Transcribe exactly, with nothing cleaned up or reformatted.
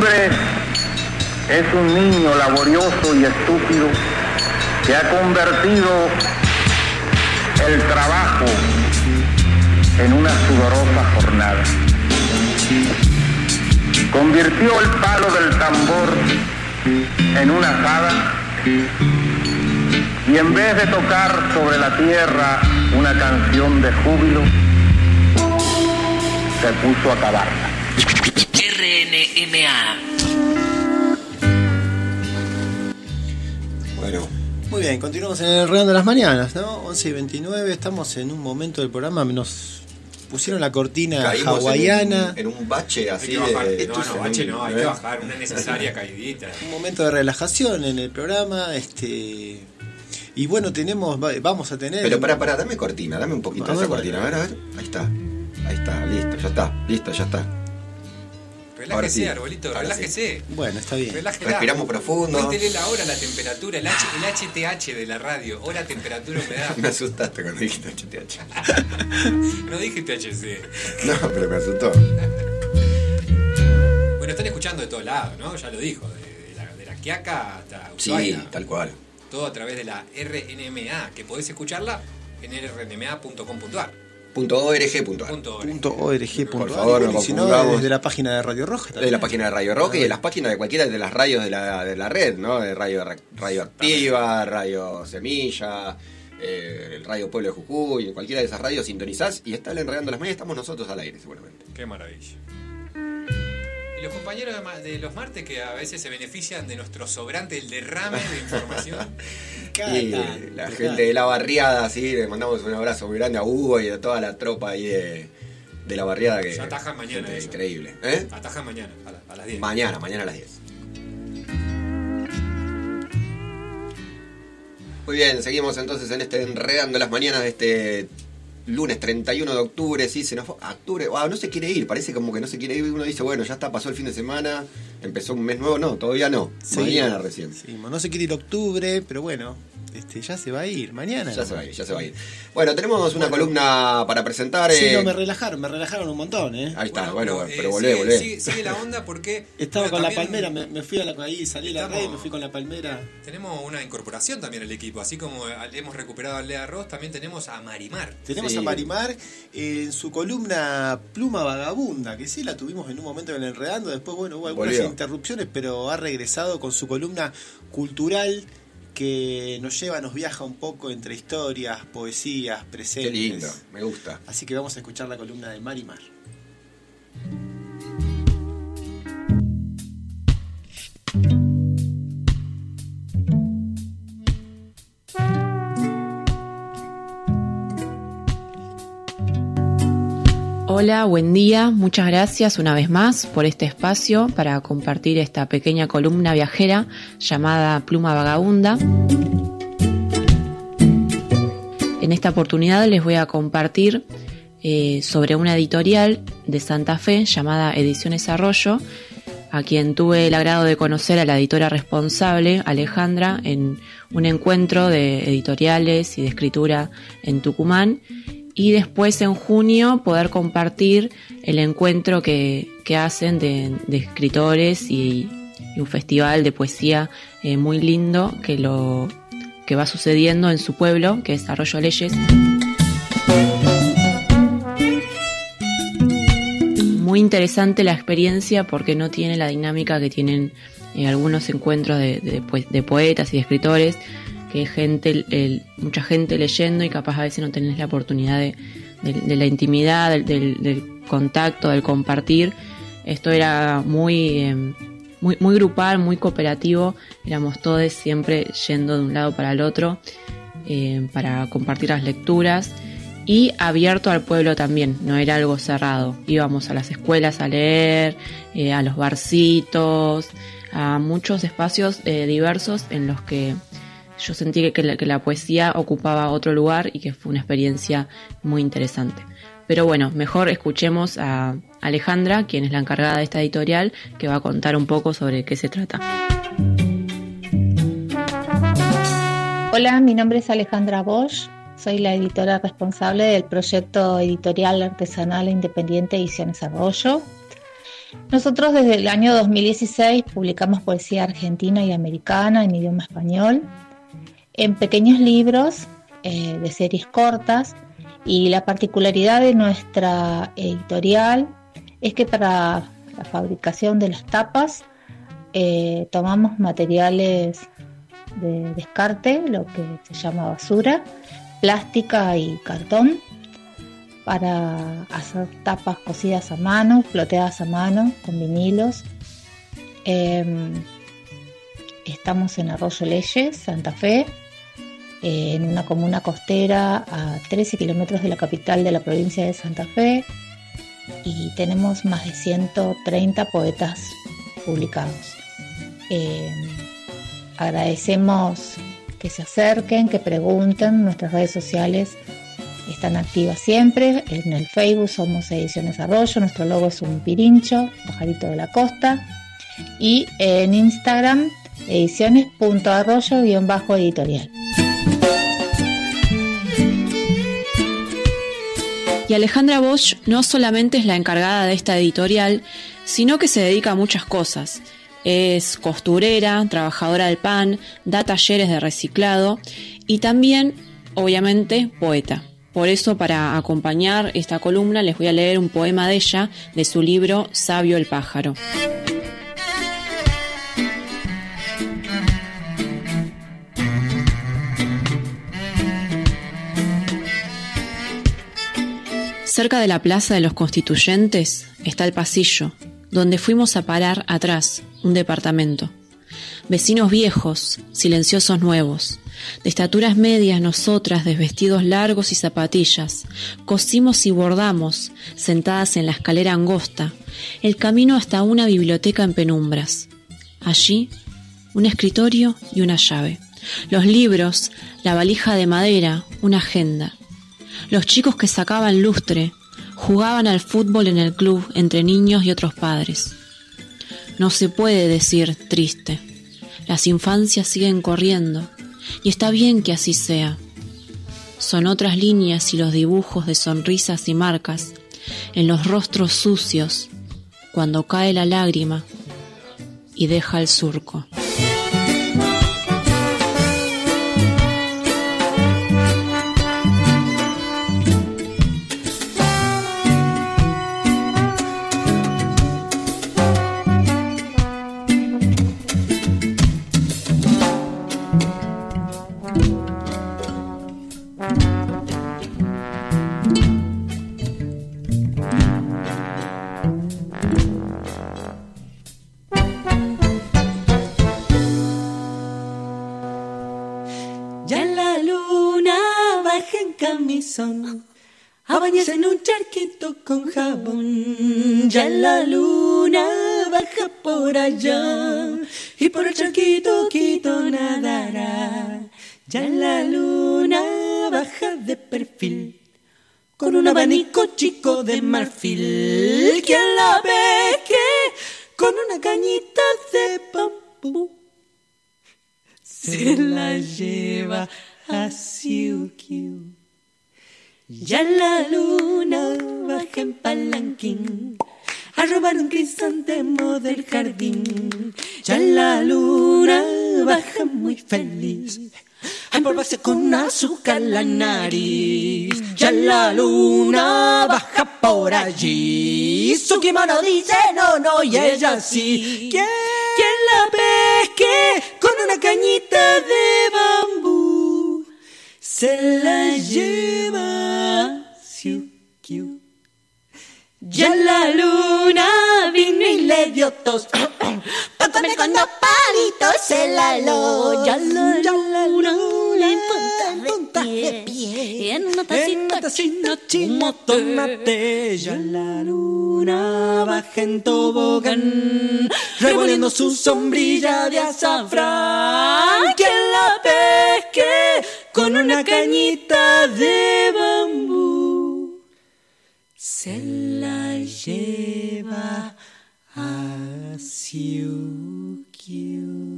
hombre es un niño laborioso y estúpido que ha convertido el trabajo en una sudorosa jornada. Convirtió el palo del tambor en una azada y en vez de tocar sobre la tierra una canción de júbilo, se puso a cavarla. R N M A. Bueno, muy bien, continuamos en el Regando las Mañanas, ¿no? once y veintinueve, estamos en un momento del programa, nos pusieron la cortina Caímos hawaiana. En un, en un bache así hay que bajar, de... no, no, bache no, hay que bajar, una necesaria caidita. Un momento de relajación en el programa, este... Y bueno, tenemos, vamos a tener... Pero para, para, dame cortina, dame un poquito A de esa ver, cortina, a ver, a ver, ahí está, ahí está, listo, ya está, listo, ya está. Relájese, sí. Arbolito, Ahora relájese. sí. Bueno, está bien. Relájela. Respiramos profundo. Cuéntele la hora, la temperatura, el, H, el H T H de la radio, hora, temperatura, humedad. Me asustaste cuando dijiste H T H. No dije T H C. No, pero me asustó. Bueno, están escuchando de todos lados, ¿no? Ya lo dijo, de, de la, de la Quiaca hasta Sí, Ushuaia. tal cual. Todo a través de la R N M A, que podés escucharla en r n m a punto com punto a r. Punto .org punto a r. Punto org. Punto .org. Por favor, y no si no, confundamos. desde la página de Radio Roja también. De la página de Radio Roca y de las páginas de cualquiera de las radios de la, de la red, ¿no? De Radio, Radio Activa, Radio Semilla, eh, el Radio Pueblo de Jujuy, en cualquiera de esas radios sintonizás y está el Enredando las Mañanas, estamos nosotros al aire seguramente. Qué maravilla. Y los compañeros de, ma- de los martes que a veces se benefician de nuestro sobrante, el derrame de información. Cada Y tanto, la cada gente de la barriada, sí, le mandamos un abrazo muy grande a Hugo y a toda la tropa ahí de, de la barriada que Ya atajan mañana gente eso. increíble. ¿Eh? Ataja mañana, a, la- a las diez. Mañana, mañana a las diez. Muy bien, seguimos entonces en este Enredando las Mañanas de este lunes treinta y uno de octubre, sí, se nos fue, octubre, wow, no se quiere ir, parece como que no se quiere ir, uno dice, bueno, ya está, pasó el fin de semana, empezó un mes nuevo, no, todavía no, Sí, mañana recién. sí, no se quiere ir octubre, pero bueno, este, ya se va a ir, mañana. Ya se va a ir, ya se va a ir. Bueno, tenemos una Bueno. columna para presentar. Sí, eh, no, me relajaron, me relajaron un montón, ¿eh? Ahí está, bueno, eh, pero volvé, sigue, volvé. Sigue, sigue la onda porque... Estaba bueno, con la también palmera, me, me fui a la ahí, salí a la Estamos- red, me fui con la palmera. Tenemos una incorporación también al equipo, así como hemos recuperado a Lea Ross, también tenemos a Marimar. Tenemos Sí. a Marimar eh, en su columna Pluma Vagabunda, que sí la tuvimos en un momento en el Enredando, después bueno, hubo algunas Volvió. interrupciones, pero ha regresado con su columna cultural que nos lleva, nos viaja un poco entre historias, poesías, presentes. Qué lindo, me gusta. Así que vamos a escuchar la columna de Marimar. Hola, buen día, muchas gracias una vez más por este espacio para compartir esta pequeña columna viajera llamada Pluma Vagabunda. En esta oportunidad les voy a compartir eh, sobre una editorial de Santa Fe llamada Ediciones Arroyo, a quien tuve el agrado de conocer a la editora responsable, Alejandra, en un encuentro de editoriales y de escritura en Tucumán, y después en junio poder compartir el encuentro que, que hacen de, de escritores y, y un festival de poesía eh, muy lindo que, lo, que va sucediendo en su pueblo, que es Arroyo Leyes. Muy interesante la experiencia porque no tiene la dinámica que tienen eh, algunos encuentros de, de, de poetas y de escritores, que hay gente, el, mucha gente leyendo y capaz a veces no tenés la oportunidad de, de, de la intimidad, del, del, del contacto, del compartir. Esto era muy, eh, muy, muy grupal, muy cooperativo, éramos todos siempre yendo de un lado para el otro eh, para compartir las lecturas. Y abierto al pueblo también, no era algo cerrado. Íbamos a las escuelas a leer, eh, a los barcitos, a muchos espacios eh, diversos en los que yo sentí que la, que la poesía ocupaba otro lugar y que fue una experiencia muy interesante. Pero bueno, mejor escuchemos a Alejandra, quien es la encargada de esta editorial, que va a contar un poco sobre qué se trata. Hola, mi nombre es Alejandra Bosch. Soy la editora responsable del proyecto editorial artesanal e independiente Ediciones Arroyo. Nosotros desde el año dos mil dieciséis publicamos poesía argentina y americana en idioma español, en pequeños libros eh, de series cortas, y la particularidad de nuestra editorial es que para la fabricación de las tapas eh, tomamos materiales de descarte, lo que se llama basura, plástica y cartón, para hacer tapas cosidas a mano, floteadas a mano, con vinilos. Eh, estamos en Arroyo Leyes, Santa Fe, eh, en una comuna costera a trece kilómetros de la capital de la provincia de Santa Fe, y tenemos más de ciento treinta poetas publicados. Eh, agradecemos que se acerquen, que pregunten. Nuestras redes sociales están activas siempre. En el Facebook somos Ediciones Arroyo, nuestro logo es un pirincho, pajarito de la costa, y en Instagram ediciones punto arroyo guión bajo editorial. Y Alejandra Bosch no solamente es la encargada de esta editorial, sino que se dedica a muchas cosas. Es costurera, trabajadora del pan, da talleres de reciclado y también, obviamente, poeta. Por eso, para acompañar esta columna, les voy a leer un poema de ella, de su libro Sabio el pájaro. Cerca de la Plaza de los Constituyentes está el pasillo, donde fuimos a parar atrás, un departamento. Vecinos viejos, silenciosos nuevos, de estaturas medias nosotras, de vestidos largos y zapatillas, cosimos y bordamos, sentadas en la escalera angosta, el camino hasta una biblioteca en penumbras. Allí, un escritorio y una llave, los libros, la valija de madera, una agenda. Los chicos que sacaban lustre jugaban al fútbol en el club entre niños y otros padres. No se puede decir triste. Las infancias siguen corriendo y está bien que así sea. Son otras líneas y los dibujos de sonrisas y marcas en los rostros sucios cuando cae la lágrima y deja el surco. A bañarse en un charquito con jabón. Ya la luna baja por allá y por el charquito quito nadará. Ya la luna baja de perfil con un abanico chico de marfil. ¿Quién la ve que con una cañita de bambú se la lleva a Siukiu? Ya la luna baja en palanquín a robar un crisantemo del jardín. Ya la luna baja muy feliz a empolvarse con azúcar la nariz. Ya la luna baja por allí, su kimono dice no, no, y ella sí. ¿Quién, ¿Quién la pesque con una cañita de bambú se la lleva siu, kiu? Ya la luna vino y le dio tos pa' comer con dos palitos se la lo. Ya la, ya la luna en punta de pie, en una tacita chino tomate. Ya la luna baja en tobogán revolviendo su sombrilla de azafrán. ¿Quién la pesque con una cañita de bambú se la lleva a Siukiu?